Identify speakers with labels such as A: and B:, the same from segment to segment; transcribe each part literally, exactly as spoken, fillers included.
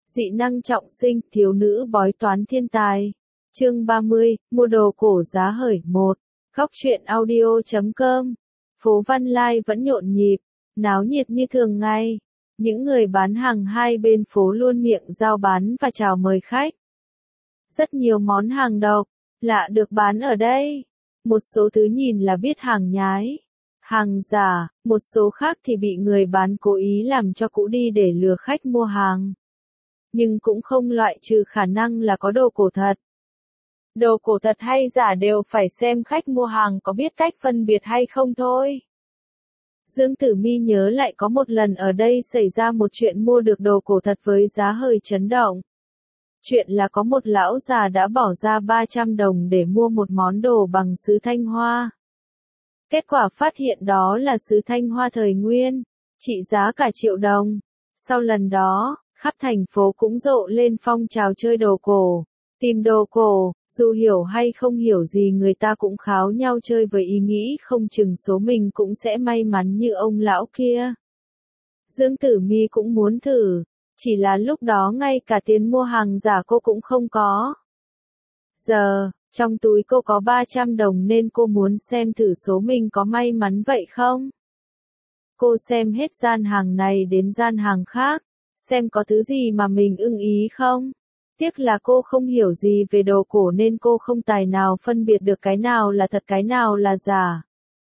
A: Dị năng trọng sinh, thiếu nữ bói toán thiên tài. Chương ba mươi, mua đồ cổ giá hởi một. Góc truyện audio chấm com. Phố Văn Lai vẫn nhộn nhịp, náo nhiệt như thường ngày. Những người bán hàng hai bên phố luôn miệng giao bán và chào mời khách. Rất nhiều món hàng độc, lạ được bán ở đây. Một số thứ nhìn là biết hàng nhái, hàng giả, một số khác thì bị người bán cố ý làm cho cũ đi để lừa khách mua hàng. Nhưng cũng không loại trừ khả năng là có đồ cổ thật. Đồ cổ thật hay giả đều phải xem khách mua hàng có biết cách phân biệt hay không thôi. Dương Tử Mi nhớ lại có một lần ở đây xảy ra một chuyện mua được đồ cổ thật với giá hơi chấn động. Chuyện là có một lão già đã bỏ ra ba trăm đồng để mua một món đồ bằng sứ Thanh Hoa. Kết quả phát hiện đó là sứ Thanh Hoa thời Nguyên, trị giá cả triệu đồng. Sau lần đó, khắp thành phố cũng rộ lên phong trào chơi đồ cổ, tìm đồ cổ, dù hiểu hay không hiểu gì người ta cũng kháo nhau chơi với ý nghĩ không chừng số mình cũng sẽ may mắn như ông lão kia. Dương Tử Mi cũng muốn thử, chỉ là lúc đó ngay cả tiền mua hàng giả cô cũng không có. Giờ, trong túi cô có ba trăm đồng nên cô muốn xem thử số mình có may mắn vậy không. Cô xem hết gian hàng này đến gian hàng khác, xem có thứ gì mà mình ưng ý không. Tiếc là cô không hiểu gì về đồ cổ nên cô không tài nào phân biệt được cái nào là thật cái nào là giả.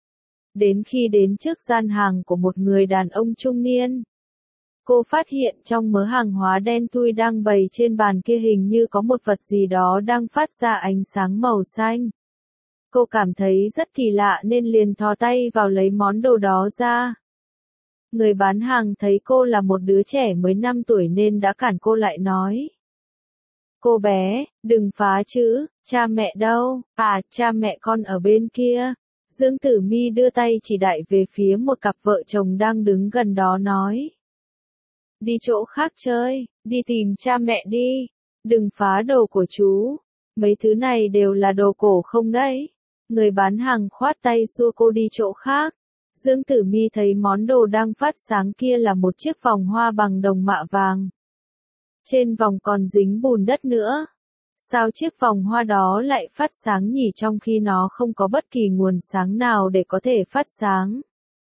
A: Đến khi đến trước gian hàng của một người đàn ông trung niên, cô phát hiện trong mớ hàng hóa đen thui đang bày trên bàn kia hình như có một vật gì đó đang phát ra ánh sáng màu xanh. Cô cảm thấy rất kỳ lạ nên liền thò tay vào lấy món đồ đó ra. Người bán hàng thấy cô là một đứa trẻ mới năm tuổi nên đã cản cô lại nói. Cô bé, đừng phá chứ, cha mẹ đâu, à, cha mẹ con ở bên kia. Dương Tử Mi đưa tay chỉ đại về phía một cặp vợ chồng đang đứng gần đó nói. Đi chỗ khác chơi, đi tìm cha mẹ đi, đừng phá đồ của chú, mấy thứ này đều là đồ cổ không đấy. Người bán hàng khoát tay xua cô đi chỗ khác. Dương Tử Mi thấy món đồ đang phát sáng kia là một chiếc vòng hoa bằng đồng mạ vàng. Trên vòng còn dính bùn đất nữa. Sao chiếc vòng hoa đó lại phát sáng nhỉ trong khi nó không có bất kỳ nguồn sáng nào để có thể phát sáng?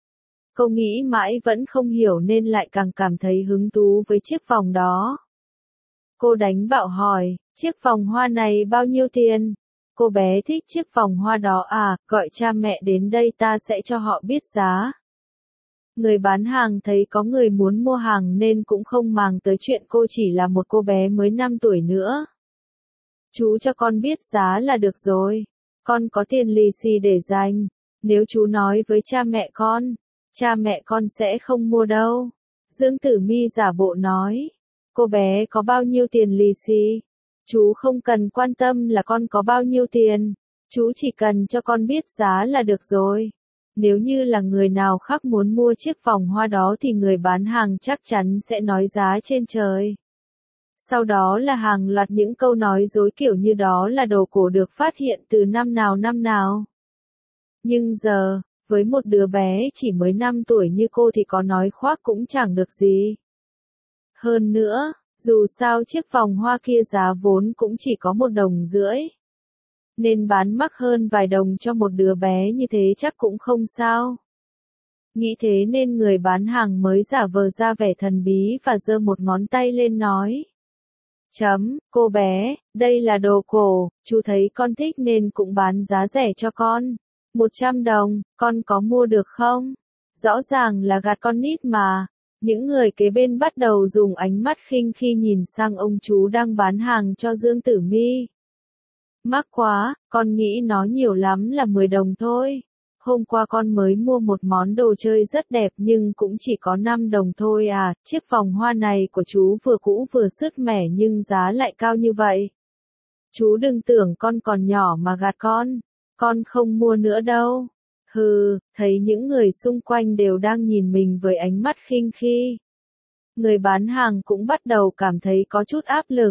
A: Cô nghĩ mãi vẫn không hiểu nên lại càng cảm thấy hứng thú với chiếc vòng đó. Cô đánh bạo hỏi, chiếc vòng hoa này bao nhiêu tiền? Cô bé thích chiếc vòng hoa đó à, gọi cha mẹ đến đây ta sẽ cho họ biết giá. Người bán hàng thấy có người muốn mua hàng nên cũng không màng tới chuyện cô chỉ là một cô bé mới năm tuổi nữa. Chú cho con biết giá là được rồi, con có tiền lì xì để dành, nếu chú nói với cha mẹ con, cha mẹ con sẽ không mua đâu. Dương Tử Mi giả bộ nói, cô bé có bao nhiêu tiền lì xì? Chú không cần quan tâm là con có bao nhiêu tiền, chú chỉ cần cho con biết giá là được rồi. Nếu như là người nào khác muốn mua chiếc vòng hoa đó thì người bán hàng chắc chắn sẽ nói giá trên trời. Sau đó là hàng loạt những câu nói dối kiểu như đó là đồ cổ được phát hiện từ năm nào năm nào. Nhưng giờ, với một đứa bé chỉ mới năm tuổi như cô thì có nói khoác cũng chẳng được gì. Hơn nữa, dù sao chiếc vòng hoa kia giá vốn cũng chỉ có một đồng rưỡi. Nên bán mắc hơn vài đồng cho một đứa bé như thế chắc cũng không sao. Nghĩ thế nên người bán hàng mới giả vờ ra vẻ thần bí và giơ một ngón tay lên nói. Chấm, cô bé, đây là đồ cổ, chú thấy con thích nên cũng bán giá rẻ cho con. một trăm đồng, con có mua được không? Rõ ràng là gạt con nít mà. Những người kế bên bắt đầu dùng ánh mắt khinh khi nhìn sang ông chú đang bán hàng cho Dương Tử Mi. Mắc quá, con nghĩ nó nhiều lắm là mười đồng thôi. Hôm qua con mới mua một món đồ chơi rất đẹp nhưng cũng chỉ có năm đồng thôi à, chiếc vòng hoa này của chú vừa cũ vừa sứt mẻ nhưng giá lại cao như vậy. Chú đừng tưởng con còn nhỏ mà gạt con, con không mua nữa đâu. Hừ, thấy những người xung quanh đều đang nhìn mình với ánh mắt khinh khi. Người bán hàng cũng bắt đầu cảm thấy có chút áp lực.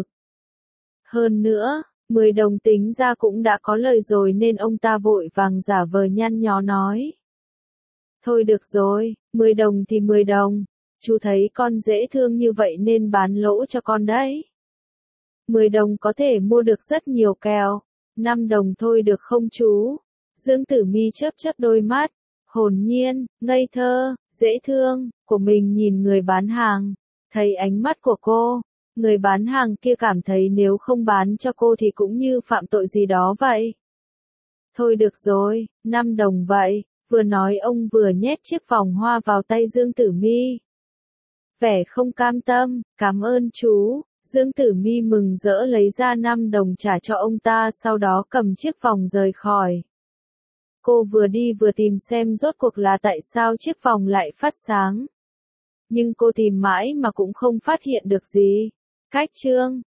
A: Hơn nữa, mười đồng tính ra cũng đã có lời rồi nên ông ta vội vàng giả vờ nhăn nhó nói. Thôi được rồi, mười đồng thì mười đồng, Chú thấy con dễ thương như vậy nên bán lỗ cho con đấy. mười đồng có thể mua được rất nhiều kẹo. năm đồng thôi được không chú? Dương Tử Mi chớp chớp đôi mắt, hồn nhiên, ngây thơ, dễ thương, của mình nhìn người bán hàng. Thấy ánh mắt của cô, người bán hàng kia cảm thấy nếu không bán cho cô thì cũng như phạm tội gì đó vậy. Thôi được rồi, năm đồng vậy, vừa nói ông vừa nhét chiếc vòng hoa vào tay Dương Tử Mi. Vẻ không cam tâm, cảm ơn chú. Dương Tử Mi mừng rỡ lấy ra năm đồng trả cho ông ta, sau đó cầm chiếc vòng rời khỏi. Cô vừa đi vừa tìm xem rốt cuộc là tại sao chiếc vòng lại phát sáng. Nhưng cô tìm mãi mà cũng không phát hiện được gì. Cách chương